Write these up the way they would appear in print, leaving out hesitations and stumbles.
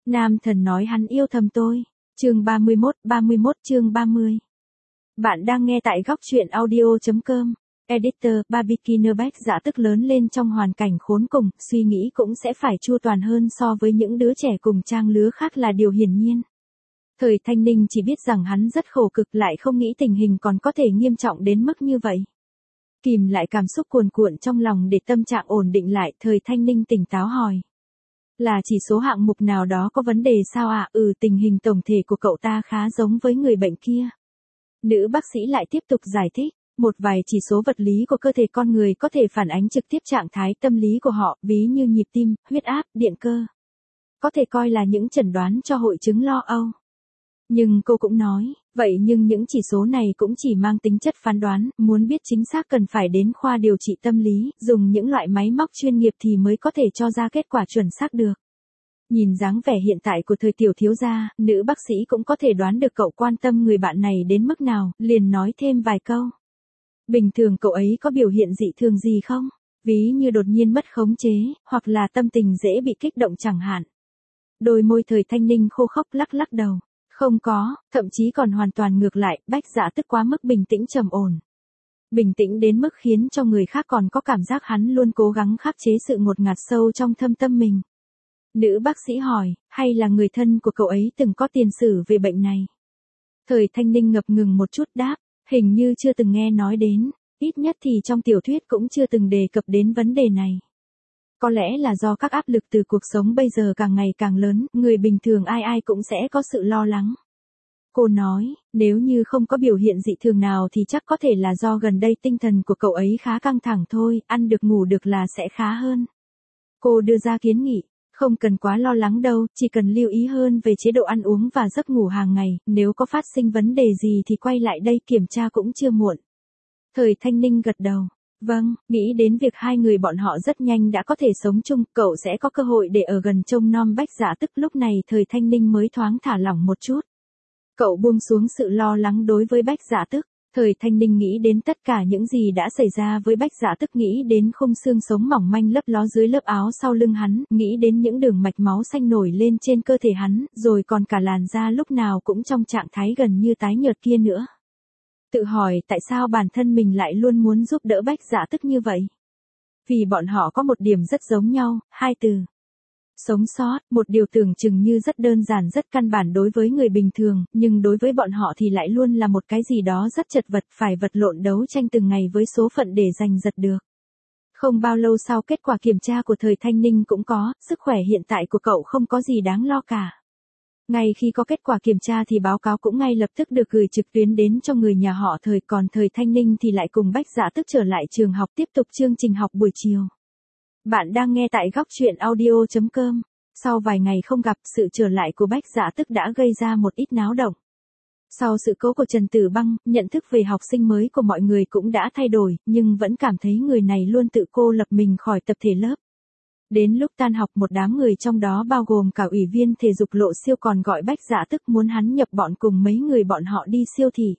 Nam thần nói hắn yêu thầm tôi. Chương 31 chương 30. Bạn đang nghe tại góc truyện audio.com. Editor, Barbikiner Bách Dạ Tức lớn lên trong hoàn cảnh khốn cùng, suy nghĩ cũng sẽ phải chu toàn hơn so với những đứa trẻ cùng trang lứa khác là điều hiển nhiên. Thời Thanh Ninh chỉ biết rằng hắn rất khổ cực, lại không nghĩ tình hình còn có thể nghiêm trọng đến mức như vậy. Kìm lại cảm xúc cuồn cuộn trong lòng để tâm trạng ổn định lại, Thời Thanh Ninh tỉnh táo hỏi. Là chỉ số hạng mục nào đó có vấn đề sao ạ? Tình hình tổng thể của cậu ta khá giống với người bệnh kia. Nữ bác sĩ lại tiếp tục giải thích. Một vài chỉ số vật lý của cơ thể con người có thể phản ánh trực tiếp trạng thái tâm lý của họ, ví như nhịp tim, huyết áp, điện cơ. Có thể coi là những chẩn đoán cho hội chứng lo âu. Nhưng cô cũng nói, vậy nhưng những chỉ số này cũng chỉ mang tính chất phán đoán, muốn biết chính xác cần phải đến khoa điều trị tâm lý, dùng những loại máy móc chuyên nghiệp thì mới có thể cho ra kết quả chuẩn xác được. Nhìn dáng vẻ hiện tại của Thời tiểu thiếu gia, nữ bác sĩ cũng có thể đoán được cậu quan tâm người bạn này đến mức nào, liền nói thêm vài câu. Bình thường cậu ấy có biểu hiện dị thường gì không? Ví như đột nhiên mất khống chế, hoặc là tâm tình dễ bị kích động chẳng hạn. Đôi môi Thời Thanh Ninh khô khốc lắc lắc đầu. Không có, thậm chí còn hoàn toàn ngược lại, Bách Dạ Tức quá mức bình tĩnh trầm ổn. Bình tĩnh đến mức khiến cho người khác còn có cảm giác hắn luôn cố gắng khắc chế sự ngột ngạt sâu trong thâm tâm mình. Nữ bác sĩ hỏi, hay là người thân của cậu ấy từng có tiền sử về bệnh này? Thời Thanh Ninh ngập ngừng một chút đáp, hình như chưa từng nghe nói đến, ít nhất thì trong tiểu thuyết cũng chưa từng đề cập đến vấn đề này. Có lẽ là do các áp lực từ cuộc sống bây giờ càng ngày càng lớn, người bình thường ai ai cũng sẽ có sự lo lắng. Cô nói, nếu như không có biểu hiện dị thường nào thì chắc có thể là do gần đây tinh thần của cậu ấy khá căng thẳng thôi, ăn được ngủ được là sẽ khá hơn. Cô đưa ra kiến nghị, không cần quá lo lắng đâu, chỉ cần lưu ý hơn về chế độ ăn uống và giấc ngủ hàng ngày, nếu có phát sinh vấn đề gì thì quay lại đây kiểm tra cũng chưa muộn. Thời Thanh Ninh gật đầu. Vâng, nghĩ đến việc hai người bọn họ rất nhanh đã có thể sống chung, cậu sẽ có cơ hội để ở gần trông nom Bách Dạ Tức. Lúc này Thời Thanh Ninh mới thoáng thả lỏng một chút. Cậu buông xuống sự lo lắng đối với Bách Dạ Tức. Thời Thanh Ninh nghĩ đến tất cả những gì đã xảy ra với Bách Dạ Tức, nghĩ đến khung xương sống mỏng manh lấp ló dưới lớp áo sau lưng hắn, nghĩ đến những đường mạch máu xanh nổi lên trên cơ thể hắn, rồi còn cả làn da lúc nào cũng trong trạng thái gần như tái nhợt kia nữa. Tự hỏi tại sao bản thân mình lại luôn muốn giúp đỡ Bách Dạ Tức như vậy. Vì bọn họ có một điểm rất giống nhau, hai từ. Sống sót, một điều tưởng chừng như rất đơn giản rất căn bản đối với người bình thường, nhưng đối với bọn họ thì lại luôn là một cái gì đó rất chật vật, phải vật lộn đấu tranh từng ngày với số phận để giành giật được. Không bao lâu sau kết quả kiểm tra của Thời Thanh Ninh cũng có, sức khỏe hiện tại của cậu không có gì đáng lo cả. Ngay khi có kết quả kiểm tra thì báo cáo cũng ngay lập tức được gửi trực tuyến đến cho người nhà họ Thời, còn Thời Thanh Ninh thì lại cùng Bách Dạ Tức trở lại trường học tiếp tục chương trình học buổi chiều. Bạn đang nghe tại góc truyện audio.com. Sau vài ngày không gặp, sự trở lại của Bách Dạ Tức đã gây ra một ít náo động. Sau sự cố của Trần Tử Băng, nhận thức về học sinh mới của mọi người cũng đã thay đổi, nhưng vẫn cảm thấy người này luôn tự cô lập mình khỏi tập thể lớp. Đến lúc tan học một đám người trong đó bao gồm cả ủy viên thể dục Lộ Siêu còn gọi Bách Dạ Tức muốn hắn nhập bọn cùng mấy người bọn họ đi siêu thị.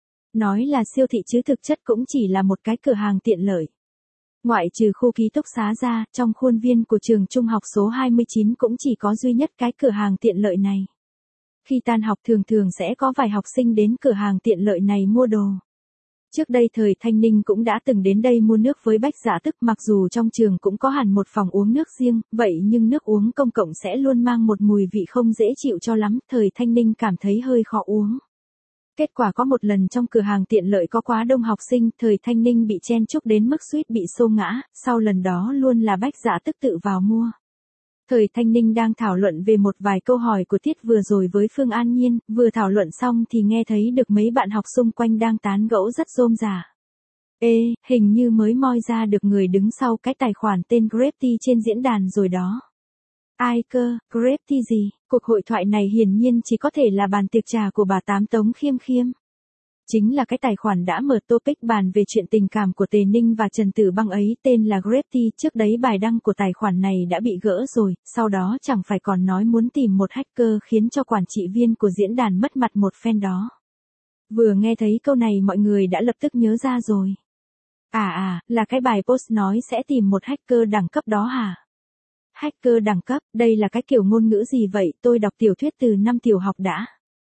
Nói là siêu thị chứ thực chất cũng chỉ là một cái cửa hàng tiện lợi. Ngoại trừ khu ký túc xá ra, trong khuôn viên của trường trung học số 29 cũng chỉ có duy nhất cái cửa hàng tiện lợi này. Khi tan học thường thường sẽ có vài học sinh đến cửa hàng tiện lợi này mua đồ. Trước đây Thời Thanh Ninh cũng đã từng đến đây mua nước với Bách Dạ Tức, mặc dù trong trường cũng có hẳn một phòng uống nước riêng, vậy nhưng nước uống công cộng sẽ luôn mang một mùi vị không dễ chịu cho lắm, Thời Thanh Ninh cảm thấy hơi khó uống. Kết quả có một lần trong cửa hàng tiện lợi có quá đông học sinh, Thời Thanh Ninh bị chen chúc đến mức suýt bị xô ngã, sau lần đó luôn là Bách Dạ Tức tự vào mua. Thời Thanh Ninh đang thảo luận về một vài câu hỏi của tiết vừa rồi với Phương An Nhiên, vừa thảo luận xong thì nghe thấy được mấy bạn học xung quanh đang tán gẫu rất rôm rả. Ê, hình như mới moi ra được người đứng sau cái tài khoản tên Grepty trên diễn đàn rồi đó. Ai cơ, Grepty gì? Cuộc hội thoại này hiển nhiên chỉ có thể là bàn tiệc trà của bà Tám Tống Khiêm Khiêm. Chính là cái tài khoản đã mở topic bàn về chuyện tình cảm của Tề Ninh và Trần Tử Băng ấy, tên là Grepty. Trước đấy bài đăng của tài khoản này đã bị gỡ rồi, sau đó chẳng phải còn nói muốn tìm một hacker khiến cho quản trị viên của diễn đàn mất mặt một phen đó. Vừa nghe thấy câu này mọi người đã lập tức nhớ ra rồi. Là cái bài post nói sẽ tìm một hacker đẳng cấp đó hả? Hacker đẳng cấp, đây là cái kiểu ngôn ngữ gì vậy, tôi đọc tiểu thuyết từ năm tiểu học đã.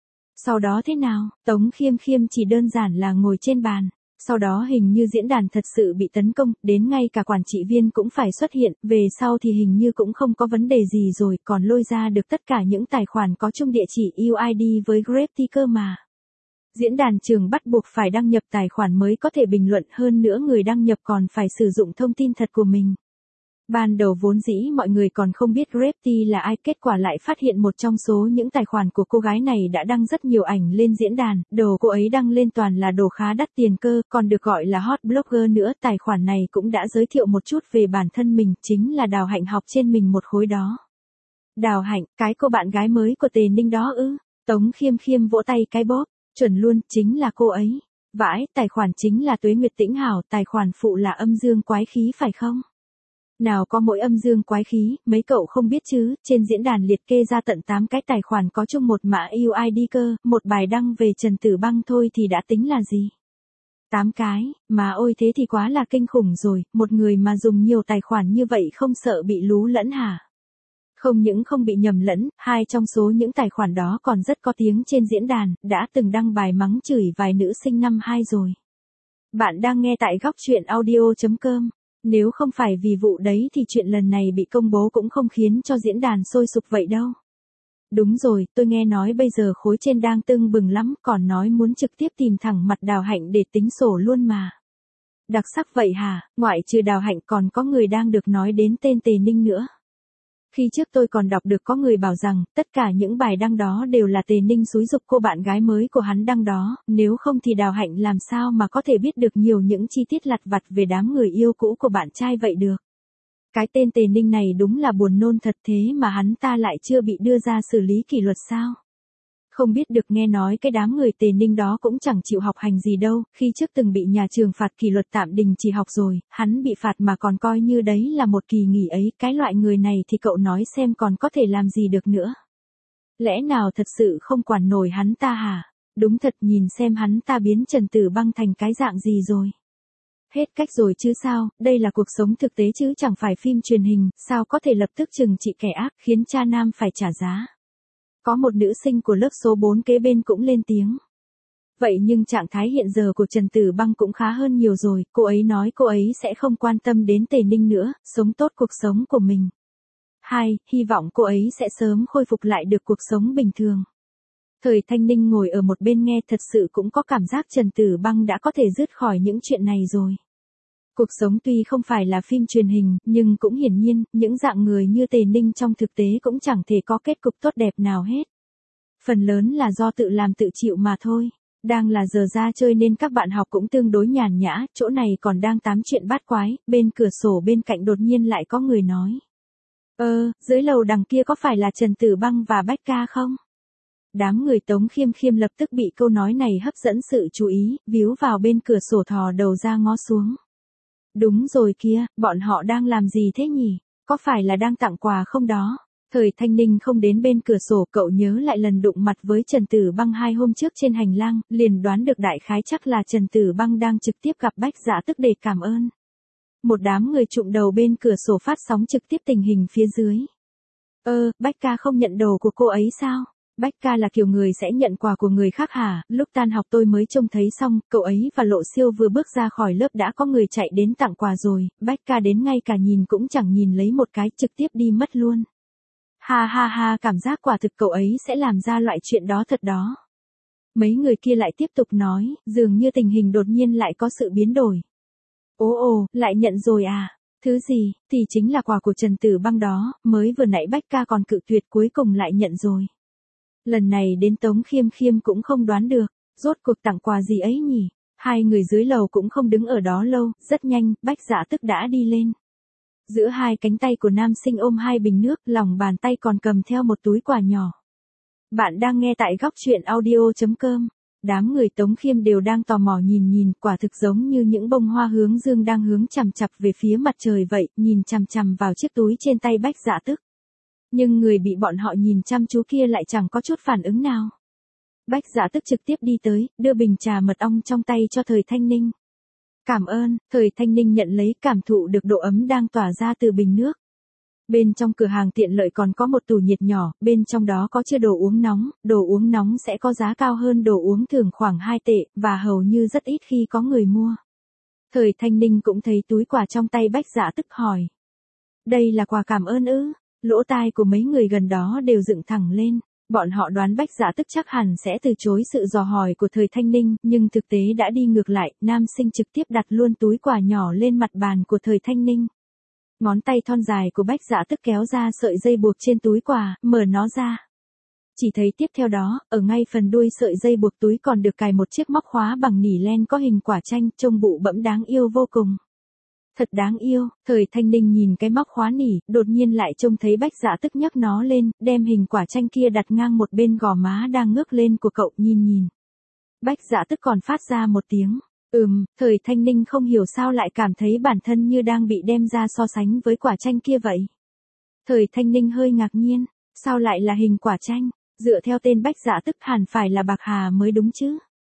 Sau đó thế nào, Tống Khiêm Khiêm chỉ đơn giản là ngồi trên bàn. Sau đó hình như diễn đàn thật sự bị tấn công, đến ngay cả quản trị viên cũng phải xuất hiện, về sau thì hình như cũng không có vấn đề gì rồi, còn lôi ra được tất cả những tài khoản có chung địa chỉ UID với Gravity cơ mà. Diễn đàn trường bắt buộc phải đăng nhập tài khoản mới có thể bình luận, hơn nữa người đăng nhập còn phải sử dụng thông tin thật của mình. Ban đầu vốn dĩ mọi người còn không biết Gravity là ai, kết quả lại phát hiện một trong số những tài khoản của cô gái này đã đăng rất nhiều ảnh lên diễn đàn, đồ cô ấy đăng lên toàn là đồ khá đắt tiền cơ, còn được gọi là hot blogger nữa. Tài khoản này cũng đã giới thiệu một chút về bản thân mình, chính là Đào Hạnh học trên mình một khối đó. Đào Hạnh, cái cô bạn gái mới của Tề Ninh đó ư? Tống Khiêm Khiêm vỗ tay cái bóp, chuẩn luôn, chính là cô ấy. Vãi, tài khoản chính là Tuế Nguyệt Tĩnh Hảo, tài khoản phụ là Âm Dương Quái Khí phải không? Nào có mỗi Âm Dương Quái Khí, mấy cậu không biết chứ, trên diễn đàn liệt kê ra tận 8 cái tài khoản có chung một mã UID cơ, một bài đăng về Trần Tử Băng thôi thì đã tính là gì? 8 cái, mà ôi thế thì quá là kinh khủng rồi, một người mà dùng nhiều tài khoản như vậy không sợ bị lú lẫn hả? Không những không bị nhầm lẫn, hai trong số những tài khoản đó còn rất có tiếng trên diễn đàn, đã từng đăng bài mắng chửi vài nữ sinh năm 2 rồi. Bạn đang nghe tại góc truyện audio.com. Nếu không phải vì vụ đấy thì chuyện lần này bị công bố cũng không khiến cho diễn đàn sôi sục vậy đâu. Đúng rồi, tôi nghe nói bây giờ khối trên đang tưng bừng lắm, còn nói muốn trực tiếp tìm thẳng mặt Đào Hạnh để tính sổ luôn mà. Đặc sắc vậy hả, ngoại trừ Đào Hạnh còn có người đang được nói đến tên Tề Ninh nữa. Khi trước tôi còn đọc được có người bảo rằng, tất cả những bài đăng đó đều là Tề Ninh xúi giục cô bạn gái mới của hắn đăng đó, nếu không thì Đào Hạnh làm sao mà có thể biết được nhiều những chi tiết lặt vặt về đám người yêu cũ của bạn trai vậy được. Cái tên Tề Ninh này đúng là buồn nôn thật, thế mà hắn ta lại chưa bị đưa ra xử lý kỷ luật sao? Không biết được, nghe nói cái đám người Tề Ninh đó cũng chẳng chịu học hành gì đâu, khi trước từng bị nhà trường phạt kỷ luật tạm đình chỉ học rồi, hắn bị phạt mà còn coi như đấy là một kỳ nghỉ ấy, cái loại người này thì cậu nói xem còn có thể làm gì được nữa. Lẽ nào thật sự không quản nổi hắn ta hả? Đúng thật, nhìn xem hắn ta biến Trần Tử Băng thành cái dạng gì rồi. Hết cách rồi chứ sao, đây là cuộc sống thực tế chứ chẳng phải phim truyền hình, sao có thể lập tức trừng trị kẻ ác, khiến cha nam phải trả giá. Có một nữ sinh của lớp số 4 kế bên cũng lên tiếng. Vậy nhưng trạng thái hiện giờ của Trần Tử Băng cũng khá hơn nhiều rồi, cô ấy nói cô ấy sẽ không quan tâm đến Tề Ninh nữa, sống tốt cuộc sống của mình. 2. Hy vọng cô ấy sẽ sớm khôi phục lại được cuộc sống bình thường. Thời Thanh Ninh ngồi ở một bên nghe, thật sự cũng có cảm giác Trần Tử Băng đã có thể dứt khỏi những chuyện này rồi. Cuộc sống tuy không phải là phim truyền hình, nhưng cũng hiển nhiên, những dạng người như Tề Ninh trong thực tế cũng chẳng thể có kết cục tốt đẹp nào hết. Phần lớn là do tự làm tự chịu mà thôi. Đang là giờ ra chơi nên các bạn học cũng tương đối nhàn nhã, chỗ này còn đang tám chuyện bát quái, bên cửa sổ bên cạnh đột nhiên lại có người nói. Dưới lầu đằng kia có phải là Trần Tử Băng và Bách Ca không? Đám người Tống Khiêm Khiêm lập tức bị câu nói này hấp dẫn sự chú ý, víu vào bên cửa sổ thò đầu ra ngó xuống. Đúng rồi kia, bọn họ đang làm gì thế nhỉ? Có phải là đang tặng quà không đó? Thời Thanh Ninh không đến bên cửa sổ, cậu nhớ lại lần đụng mặt với Trần Tử Băng 2 hôm trước trên hành lang, liền đoán được đại khái chắc là Trần Tử Băng đang trực tiếp gặp Bách Dạ Tức để cảm ơn. Một đám người trụm đầu bên cửa sổ phát sóng trực tiếp tình hình phía dưới. Bách Ca không nhận đồ của cô ấy sao? Bách Ca là kiểu người sẽ nhận quà của người khác hả? Lúc tan học tôi mới trông thấy xong, cậu ấy và Lộ Siêu vừa bước ra khỏi lớp đã có người chạy đến tặng quà rồi, Bách Ca đến ngay cả nhìn cũng chẳng nhìn lấy một cái, trực tiếp đi mất luôn. Ha ha ha, cảm giác quả thực cậu ấy sẽ làm ra loại chuyện đó thật đó. Mấy người kia lại tiếp tục nói, dường như tình hình đột nhiên lại có sự biến đổi. Ồ, lại nhận rồi à? Thứ gì, thì chính là quà của Trần Tử Băng đó, mới vừa nãy Bách Ca còn cự tuyệt, cuối cùng lại nhận rồi. Lần này đến Tống Khiêm Khiêm cũng không đoán được, rốt cuộc tặng quà gì ấy nhỉ? Hai người dưới lầu cũng không đứng ở đó lâu, rất nhanh, Bách Dạ Tức đã đi lên. Giữa hai cánh tay của nam sinh ôm 2 bình nước, lòng bàn tay còn cầm theo một túi quà nhỏ. Bạn đang nghe tại góc truyện audio.com. Đám người Tống Khiêm đều đang tò mò nhìn, quả thực giống như những bông hoa hướng dương đang hướng chằm chằm về phía mặt trời vậy, nhìn chằm chằm vào chiếc túi trên tay Bách Dạ Tức. Nhưng người bị bọn họ nhìn chăm chú kia lại chẳng có chút phản ứng nào. Bách Dạ Tức trực tiếp đi tới, đưa bình trà mật ong trong tay cho Thời Thanh Ninh. Cảm ơn, Thời Thanh Ninh nhận lấy, cảm thụ được độ ấm đang tỏa ra từ bình nước. Bên trong cửa hàng tiện lợi còn có một tủ nhiệt nhỏ, bên trong đó có chứa đồ uống nóng sẽ có giá cao hơn đồ uống thường khoảng 2 tệ, và hầu như rất ít khi có người mua. Thời Thanh Ninh cũng thấy túi quà trong tay Bách Dạ Tức hỏi. Đây là quà cảm ơn ư? Lỗ tai của mấy người gần đó đều dựng thẳng lên. Bọn họ đoán Bách Dạ Tức chắc hẳn sẽ từ chối sự dò hỏi của Thời Thanh Ninh, nhưng thực tế đã đi ngược lại, nam sinh trực tiếp đặt luôn túi quà nhỏ lên mặt bàn của Thời Thanh Ninh. Ngón tay thon dài của Bách Dạ Tức kéo ra sợi dây buộc trên túi quà, mở nó ra. Chỉ thấy tiếp theo đó, ở ngay phần đuôi sợi dây buộc túi còn được cài một chiếc móc khóa bằng nỉ len có hình quả chanh, trông bụ bẫm đáng yêu vô cùng. Thật đáng yêu, Thời Thanh Ninh nhìn cái móc khóa nỉ, đột nhiên lại trông thấy Bách Dạ Tức nhấc nó lên, đem hình quả chanh kia đặt ngang một bên gò má đang ngước lên của cậu, nhìn. Bách Dạ Tức còn phát ra một tiếng. Thời Thanh Ninh không hiểu sao lại cảm thấy bản thân như đang bị đem ra so sánh với quả chanh kia vậy. Thời Thanh Ninh hơi ngạc nhiên, sao lại là hình quả chanh, dựa theo tên Bách Dạ Tức hẳn phải là bạc hà mới đúng chứ.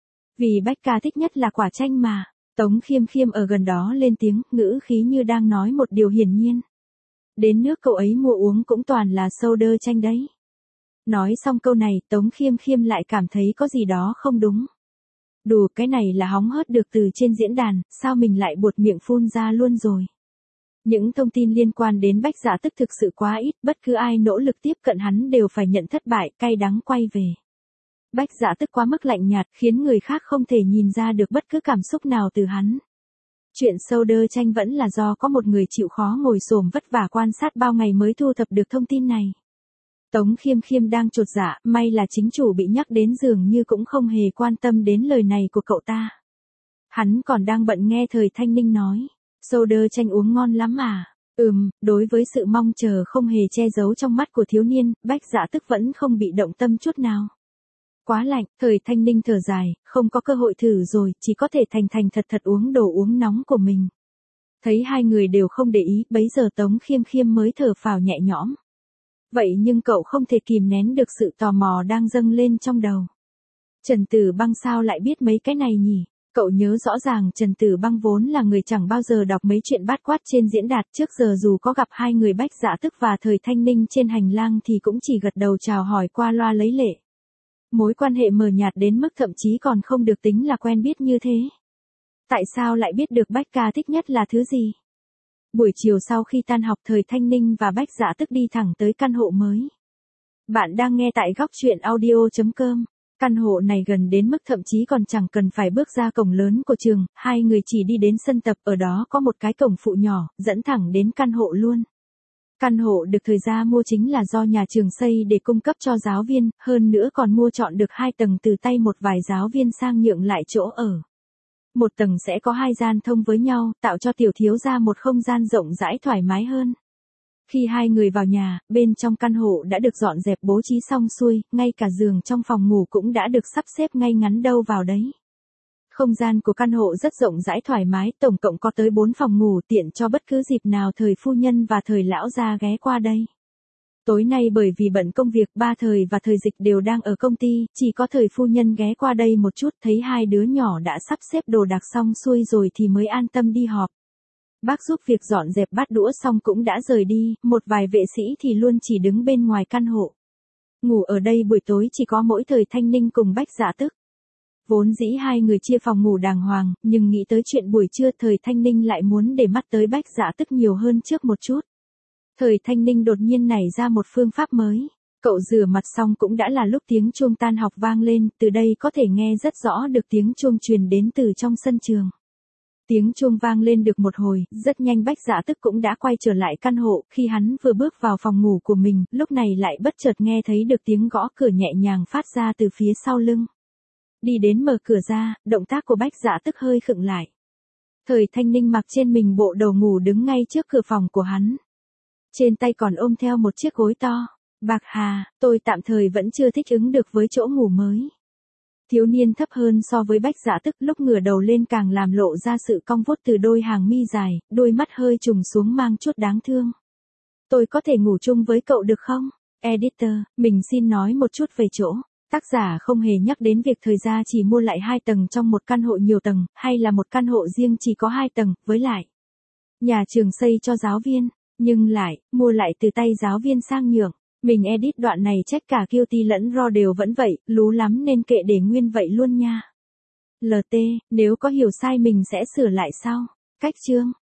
Vì Bách ca thích nhất là quả chanh mà. Tống Khiêm Khiêm ở gần đó lên tiếng, ngữ khí như đang nói một điều hiển nhiên. Đến nước cậu ấy mua uống cũng toàn là soda chanh đấy. Nói xong câu này, Tống Khiêm Khiêm lại cảm thấy có gì đó không đúng. Đù, cái này là hóng hớt được từ trên diễn đàn, sao mình lại buột miệng phun ra luôn rồi. Những thông tin liên quan đến Bách Dạ Tức thực sự quá ít, bất cứ ai nỗ lực tiếp cận hắn đều phải nhận thất bại, cay đắng quay về. Bách Dạ Tức quá mức lạnh nhạt, khiến người khác không thể nhìn ra được bất cứ cảm xúc nào từ hắn. Chuyện soda chanh vẫn là do có một người chịu khó ngồi xổm vất vả quan sát bao ngày mới thu thập được thông tin này. Tống Khiêm Khiêm đang chột dạ, may là chính chủ bị nhắc đến dường như cũng không hề quan tâm đến lời này của cậu ta. Hắn còn đang bận nghe Thời Thanh Ninh nói, soda chanh uống ngon lắm à. Đối với sự mong chờ không hề che giấu trong mắt của thiếu niên, Bách Dạ Tức vẫn không bị động tâm chút nào. Quá lạnh, Thời Thanh Ninh thở dài, không có cơ hội thử rồi, chỉ có thể thành thật uống đồ uống nóng của mình. Thấy hai người đều không để ý, bấy giờ Tống Khiêm Khiêm mới thở phào nhẹ nhõm. Vậy nhưng cậu không thể kìm nén được sự tò mò đang dâng lên trong đầu. Trần Tử Băng sao lại biết mấy cái này nhỉ? Cậu nhớ rõ ràng Trần Tử Băng vốn là người chẳng bao giờ đọc mấy chuyện bát quát trên diễn đàn, trước giờ dù có gặp hai người Bách Dạ Tức và Thời Thanh Ninh trên hành lang thì cũng chỉ gật đầu chào hỏi qua loa lấy lệ. Mối quan hệ mờ nhạt đến mức thậm chí còn không được tính là quen biết như thế. Tại sao lại biết được Bách ca thích nhất là thứ gì? Buổi chiều sau khi tan học, Thời Thanh Ninh và Bách Dạ Tức đi thẳng tới căn hộ mới. Bạn đang nghe tại góc truyện audio.com. Căn hộ này gần đến mức thậm chí còn chẳng cần phải bước ra cổng lớn của trường, hai người chỉ đi đến sân tập, ở đó có một cái cổng phụ nhỏ, dẫn thẳng đến căn hộ luôn. Căn hộ được Thời gia mua chính là do nhà trường xây để cung cấp cho giáo viên, hơn nữa còn mua chọn được 2 tầng từ tay một vài giáo viên sang nhượng lại chỗ ở. Một tầng sẽ có 2 gian thông với nhau, tạo cho tiểu thiếu gia một không gian rộng rãi thoải mái hơn. Khi hai người vào nhà, bên trong căn hộ đã được dọn dẹp bố trí xong xuôi, ngay cả giường trong phòng ngủ cũng đã được sắp xếp ngay ngắn đâu vào đấy. Không gian của căn hộ rất rộng rãi thoải mái, tổng cộng có tới 4 phòng ngủ, tiện cho bất cứ dịp nào Thời phu nhân và Thời lão gia ghé qua đây. Tối nay bởi vì bận công việc, ba Thời và Thời Dịch đều đang ở công ty, chỉ có Thời phu nhân ghé qua đây một chút, thấy hai đứa nhỏ đã sắp xếp đồ đạc xong xuôi rồi thì mới an tâm đi họp. Bác giúp việc dọn dẹp bát đũa xong cũng đã rời đi, một vài vệ sĩ thì luôn chỉ đứng bên ngoài căn hộ. Ngủ ở đây buổi tối chỉ có mỗi Thời Thanh Ninh cùng Bách Dạ Tức. Vốn dĩ hai người chia phòng ngủ đàng hoàng, nhưng nghĩ tới chuyện buổi trưa, Thời Thanh Ninh lại muốn để mắt tới Bách Dạ Tức nhiều hơn trước một chút. Thời Thanh Ninh đột nhiên nảy ra một phương pháp mới. Cậu rửa mặt xong cũng đã là lúc tiếng chuông tan học vang lên, từ đây có thể nghe rất rõ được tiếng chuông truyền đến từ trong sân trường. Tiếng chuông vang lên được một hồi, rất nhanh Bách Dạ Tức cũng đã quay trở lại căn hộ, khi hắn vừa bước vào phòng ngủ của mình, lúc này lại bất chợt nghe thấy được tiếng gõ cửa nhẹ nhàng phát ra từ phía sau lưng. Đi đến mở cửa ra, động tác của Bách Dạ Tức hơi khựng lại. Thời Thanh Ninh mặc trên mình bộ đồ ngủ đứng ngay trước cửa phòng của hắn. Trên tay còn ôm theo một chiếc gối to. Bạc Hà, tôi tạm thời vẫn chưa thích ứng được với chỗ ngủ mới. Thiếu niên thấp hơn so với Bách Dạ Tức, lúc ngửa đầu lên càng làm lộ ra sự cong vút từ đôi hàng mi dài, đôi mắt hơi trùng xuống mang chút đáng thương. Tôi có thể ngủ chung với cậu được không? Editor, mình xin nói một chút về chỗ. Tác giả không hề nhắc đến việc Thời gia chỉ mua lại 2 tầng trong một căn hộ nhiều tầng, hay là một căn hộ riêng chỉ có 2 tầng, với lại nhà trường xây cho giáo viên. Nhưng lại, mua lại từ tay giáo viên sang nhượng. Mình edit đoạn này trách cả Qt lẫn RAW đều vẫn vậy, lú lắm nên kệ để nguyên vậy luôn nha. LT, nếu có hiểu sai mình sẽ sửa lại sau. Cách chương